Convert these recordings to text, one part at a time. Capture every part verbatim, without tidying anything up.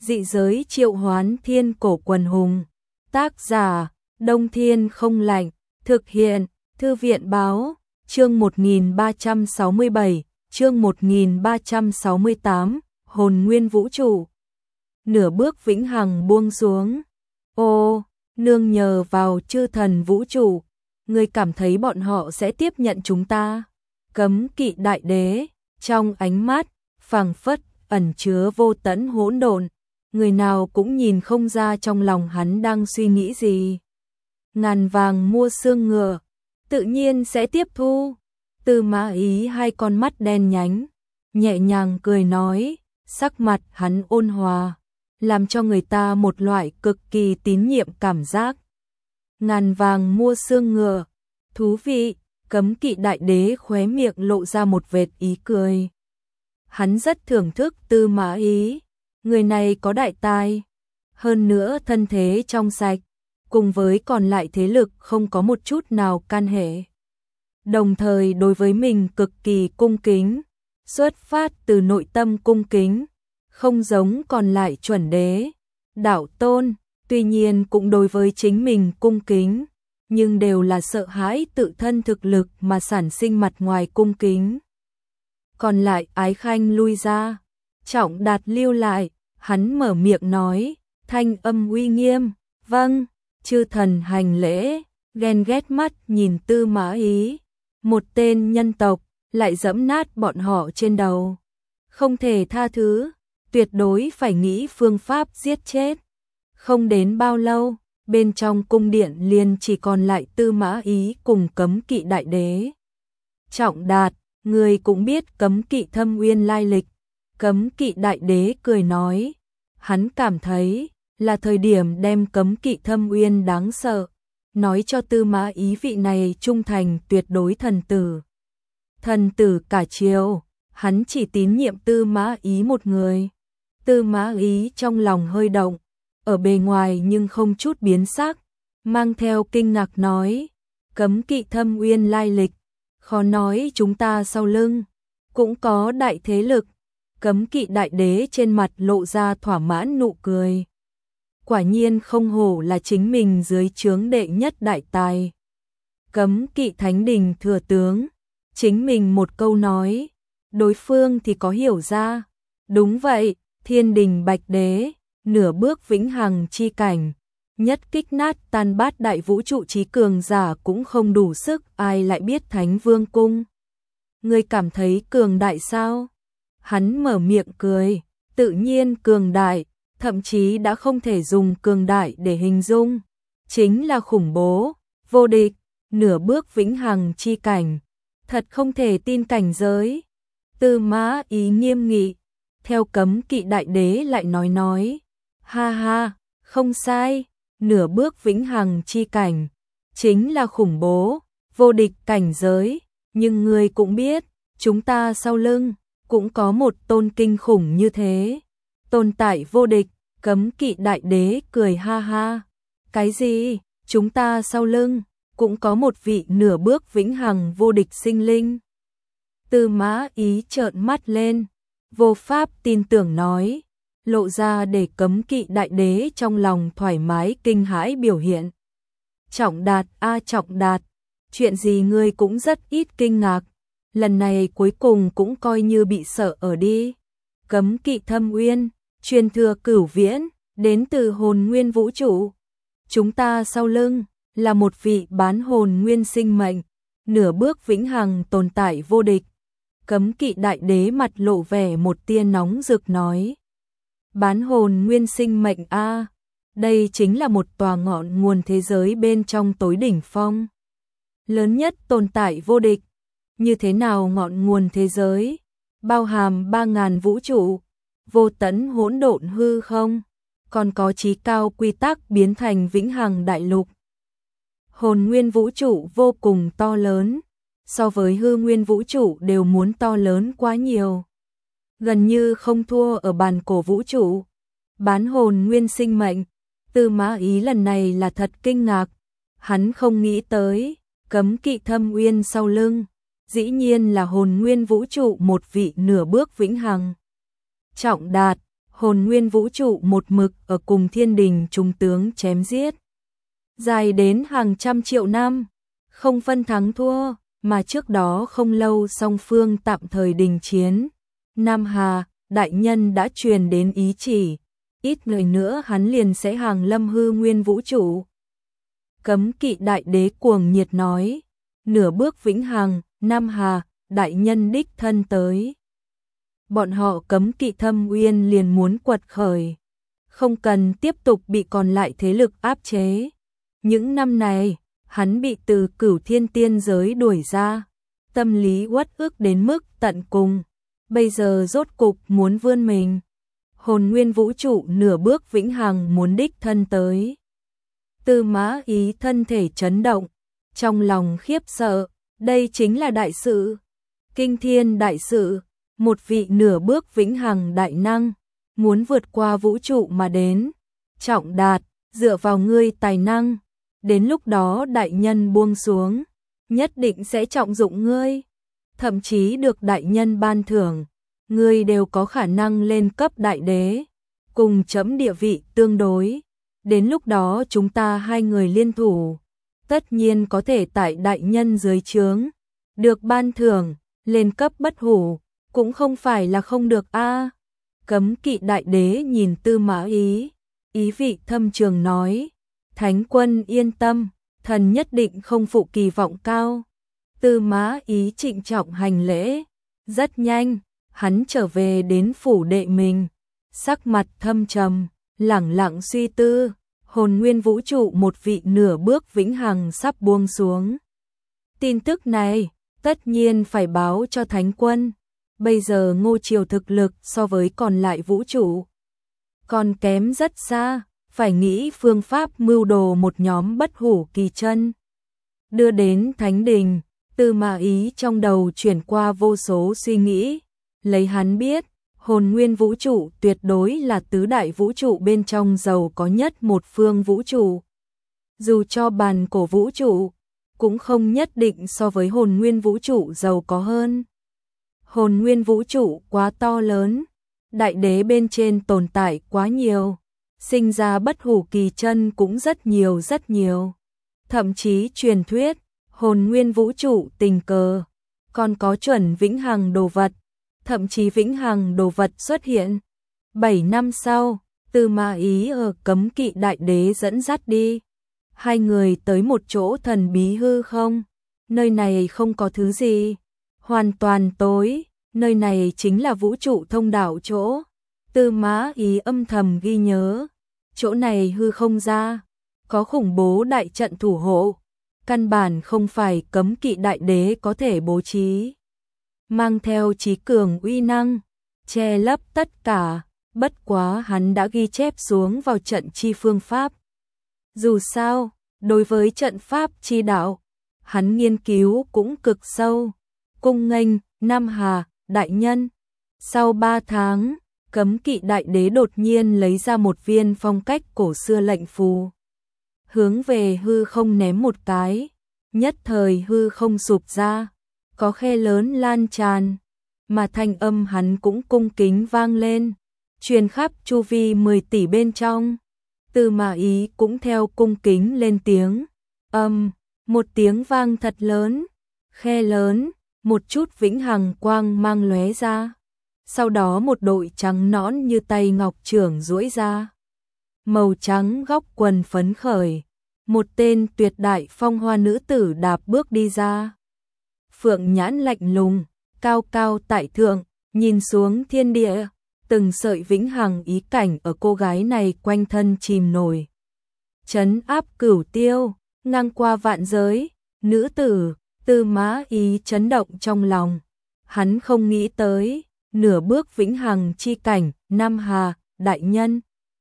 Dị giới triệu hoán thiên cổ quần hùng. Tác giả, Đông Thiên không lạnh. Thực hiện, Thư viện báo. Chương một nghìn ba trăm sáu mươi bảy, chương một nghìn ba trăm sáu mươi tám, hồn nguyên vũ trụ. Nửa bước vĩnh hằng buông xuống. Ô, nương nhờ vào chư thần vũ trụ, ngươi cảm thấy bọn họ sẽ tiếp nhận chúng ta? Cấm kỵ đại đế, trong ánh mắt, phảng phất, ẩn chứa vô tận hỗn độn, người nào cũng nhìn không ra trong lòng hắn đang suy nghĩ gì. Ngàn vàng mua xương ngựa, tự nhiên sẽ tiếp thu. Tư Mã Ý hai con mắt đen nhánh, nhẹ nhàng cười nói, sắc mặt hắn ôn hòa, làm cho người ta một loại cực kỳ tín nhiệm cảm giác. Ngàn vàng mua xương ngựa, thú vị. Cấm kỵ đại đế khóe miệng lộ ra một vệt ý cười. Hắn rất thưởng thức Tư Mã Ý, người này có đại tài, hơn nữa thân thế trong sạch, cùng với còn lại thế lực không có một chút nào can hệ. Đồng thời đối với mình cực kỳ cung kính, xuất phát từ nội tâm cung kính, không giống còn lại chuẩn đế, đạo tôn, tuy nhiên cũng đối với chính mình cung kính, nhưng đều là sợ hãi tự thân thực lực mà sản sinh mặt ngoài cung kính. Còn lại Ái Khanh lui ra, Trọng Đạt lưu lại, hắn mở miệng nói, thanh âm uy nghiêm, vâng, chư thần hành lễ, ghen ghét mắt nhìn Tư Mã Ý, một tên nhân tộc, lại dẫm nát bọn họ trên đầu. Không thể tha thứ, tuyệt đối phải nghĩ phương pháp giết chết. Không đến bao lâu, bên trong cung điện liền chỉ còn lại Tư Mã Ý cùng cấm kỵ đại đế. Trọng Đạt, người cũng biết cấm kỵ thâm uyên lai lịch. Cấm kỵ đại đế cười nói, hắn cảm thấy là thời điểm đem cấm kỵ thâm uyên đáng sợ, nói cho Tư Mã Ý vị này trung thành tuyệt đối thần tử. Thần tử cả triều, hắn chỉ tín nhiệm Tư Mã Ý một người. Tư Mã Ý trong lòng hơi động, ở bề ngoài nhưng không chút biến sắc, mang theo kinh ngạc nói, cấm kỵ thâm uyên lai lịch, khó nói chúng ta sau lưng cũng có đại thế lực. Cấm kỵ đại đế trên mặt lộ ra thỏa mãn nụ cười. Quả nhiên không hổ là chính mình dưới trướng đệ nhất đại tài. Cấm kỵ thánh đình thừa tướng, chính mình một câu nói, đối phương thì có hiểu ra. Đúng vậy, thiên đình bạch đế, nửa bước vĩnh hằng chi cảnh, nhất kích nát tan bát đại vũ trụ trí cường giả cũng không đủ sức, ai lại biết Thánh Vương cung. Ngươi cảm thấy cường đại sao? Hắn mở miệng cười, tự nhiên cường đại, thậm chí đã không thể dùng cường đại để hình dung, chính là khủng bố, vô địch, nửa bước vĩnh hằng chi cảnh, thật không thể tin cảnh giới. Tư Mã Ý nghiêm nghị, theo cấm kỵ đại đế lại nói nói, ha ha, không sai, nửa bước vĩnh hằng chi cảnh, chính là khủng bố, vô địch cảnh giới, nhưng ngươi cũng biết, chúng ta sau lưng cũng có một tôn kinh khủng như thế, tồn tại vô địch. Cấm kỵ đại đế cười ha ha, cái gì, chúng ta sau lưng cũng có một vị nửa bước vĩnh hằng vô địch sinh linh. Tư Mã Ý trợn mắt lên, vô pháp tin tưởng nói, lộ ra để cấm kỵ đại đế trong lòng thoải mái kinh hãi biểu hiện. Trọng Đạt a Trọng Đạt, chuyện gì ngươi cũng rất ít kinh ngạc, lần này cuối cùng cũng coi như bị sợ ở đi. Cấm kỵ thâm uyên, truyền thừa cửu viễn, đến từ hồn nguyên vũ trụ. Chúng ta sau lưng là một vị bán hồn nguyên sinh mệnh, nửa bước vĩnh hằng tồn tại vô địch. Cấm kỵ đại đế mặt lộ vẻ một tia nóng rực nói, bán hồn nguyên sinh mệnh a, đây chính là một tòa ngọn nguồn thế giới bên trong tối đỉnh phong, lớn nhất tồn tại vô địch. Như thế nào ngọn nguồn thế giới, bao hàm ba ngàn vũ trụ, vô tận hỗn độn hư không, còn có chí cao quy tắc biến thành vĩnh hằng đại lục. Hồn nguyên vũ trụ vô cùng to lớn, so với hư nguyên vũ trụ đều muốn to lớn quá nhiều, gần như không thua ở bàn cổ vũ trụ. Bán hồn nguyên sinh mệnh, Tư Mã Ý lần này là thật kinh ngạc, hắn không nghĩ tới, cấm kỵ thâm uyên sau lưng, dĩ nhiên là hồn nguyên vũ trụ một vị nửa bước vĩnh hằng. Trọng Đạt, hồn nguyên vũ trụ một mực ở cùng thiên đình trung tướng chém giết. Dài đến hàng trăm triệu năm, không phân thắng thua, mà trước đó không lâu song phương tạm thời đình chiến. Nam Hà, đại nhân đã truyền đến ý chỉ, ít người nữa hắn liền sẽ hàng lâm hư nguyên vũ trụ. Cấm kỵ đại đế cuồng nhiệt nói, nửa bước vĩnh hằng, Nam Hà, đại nhân đích thân tới. Bọn họ cấm kỵ Thâm Uyên liền muốn quật khởi, không cần tiếp tục bị còn lại thế lực áp chế. Những năm này, hắn bị từ Cửu Thiên Tiên giới đuổi ra, tâm lý uất ức đến mức tận cùng, bây giờ rốt cục muốn vươn mình. Hồn nguyên vũ trụ nửa bước vĩnh hằng muốn đích thân tới. Tư Mã Ý thân thể chấn động, trong lòng khiếp sợ, đây chính là đại sự, kinh thiên đại sự, một vị nửa bước vĩnh hằng đại năng, muốn vượt qua vũ trụ mà đến. Trọng Đạt, dựa vào ngươi tài năng, đến lúc đó đại nhân buông xuống, nhất định sẽ trọng dụng ngươi, thậm chí được đại nhân ban thưởng, ngươi đều có khả năng lên cấp đại đế, cùng chấm địa vị tương đối. Đến lúc đó chúng ta hai người liên thủ, tất nhiên có thể tại đại nhân dưới trướng, được ban thưởng, lên cấp bất hủ, cũng không phải là không được a. À. Cấm kỵ đại đế nhìn Tư Mã Ý, ý vị thâm trường nói, Thánh quân yên tâm, thần nhất định không phụ kỳ vọng cao. Tư Mã Ý trịnh trọng hành lễ, rất nhanh, hắn trở về đến phủ đệ mình, sắc mặt thâm trầm, lẳng lặng suy tư, hồn nguyên vũ trụ một vị nửa bước vĩnh hằng sắp buông xuống. Tin tức này, tất nhiên phải báo cho Thánh quân, bây giờ Ngô Triều thực lực so với còn lại vũ trụ còn kém rất xa, phải nghĩ phương pháp mưu đồ một nhóm bất hủ kỳ chân. Đưa đến Thánh đình, Tư Mã Ý trong đầu chuyển qua vô số suy nghĩ, lấy hắn biết, hồn nguyên vũ trụ tuyệt đối là tứ đại vũ trụ bên trong giàu có nhất một phương vũ trụ. Dù cho bàn cổ vũ trụ, cũng không nhất định so với hồn nguyên vũ trụ giàu có hơn. Hồn nguyên vũ trụ quá to lớn, đại đế bên trên tồn tại quá nhiều, sinh ra bất hủ kỳ chân cũng rất nhiều rất nhiều. Thậm chí truyền thuyết, hồn nguyên vũ trụ tình cờ, còn có chuẩn vĩnh hằng đồ vật, thậm chí vĩnh hằng đồ vật xuất hiện. Bảy năm sau, Tư Mã Ý ở cấm kỵ đại đế dẫn dắt đi. Hai người tới một chỗ thần bí hư không, nơi này không có thứ gì, hoàn toàn tối, nơi này chính là vũ trụ thông đạo chỗ. Tư Mã Ý âm thầm ghi nhớ, chỗ này hư không ra, có khủng bố đại trận thủ hộ, căn bản không phải cấm kỵ đại đế có thể bố trí. Mang theo trí cường uy năng, che lấp tất cả, bất quá hắn đã ghi chép xuống vào trận chi phương pháp. Dù sao, đối với trận pháp chi đạo, hắn nghiên cứu cũng cực sâu. Cung nghênh, Nam Hà, đại nhân. Sau ba tháng, cấm kỵ đại đế đột nhiên lấy ra một viên phong cách cổ xưa lệnh phù. Hướng về hư không ném một cái, nhất thời hư không sụp ra, có khe lớn lan tràn, mà thanh âm hắn cũng cung kính vang lên, truyền khắp chu vi mười tỷ bên trong. Tư Mã Ý cũng theo cung kính lên tiếng, âm, một tiếng vang thật lớn, khe lớn, một chút vĩnh hằng quang mang lóe ra. Sau đó một đội trắng nõn như tay ngọc trưởng duỗi ra. Màu trắng góc quần phấn khởi, một tên tuyệt đại phong hoa nữ tử đạp bước đi ra. Phượng nhãn lạnh lùng, cao cao tại thượng, nhìn xuống thiên địa, từng sợi vĩnh hằng ý cảnh ở cô gái này quanh thân chìm nổi. Trấn áp cửu tiêu, ngang qua vạn giới, nữ tử, Tư Mã Ý chấn động trong lòng. Hắn không nghĩ tới, nửa bước vĩnh hằng chi cảnh, Nam Hà, đại nhân.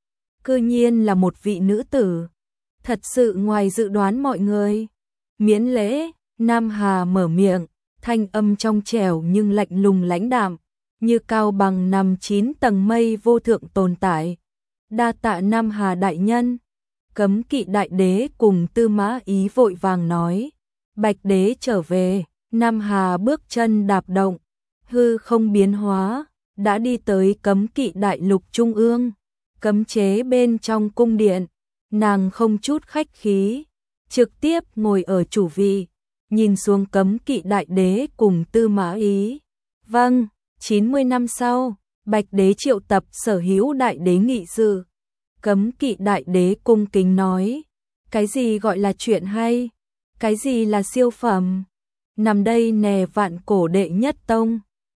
Cư nhiên là một vị nữ tử, thật sự ngoài dự đoán mọi người. Miễn lễ, Nam Hà mở miệng, thanh âm trong trẻo nhưng lạnh lùng lãnh đạm, như cao bằng nằm chín tầng mây vô thượng tồn tại. Đa tạ Nam Hà đại nhân. Cấm kỵ đại đế cùng Tư Mã Ý vội vàng nói. Bạch đế trở về, Nam Hà bước chân đạp động, hư không biến hóa, đã đi tới cấm kỵ đại lục trung ương, cấm chế bên trong cung điện, nàng không chút khách khí, trực tiếp ngồi ở chủ vị, nhìn xuống cấm kỵ đại đế cùng Tư Mã Ý. Vâng, chín mươi năm sau, Bạch đế triệu tập sở hữu đại đế nghị sự. Cấm kỵ đại đế cung kính nói, cái gì gọi là chuyện hay, cái gì là siêu phẩm, nằm đây nè vạn cổ đệ nhất tông.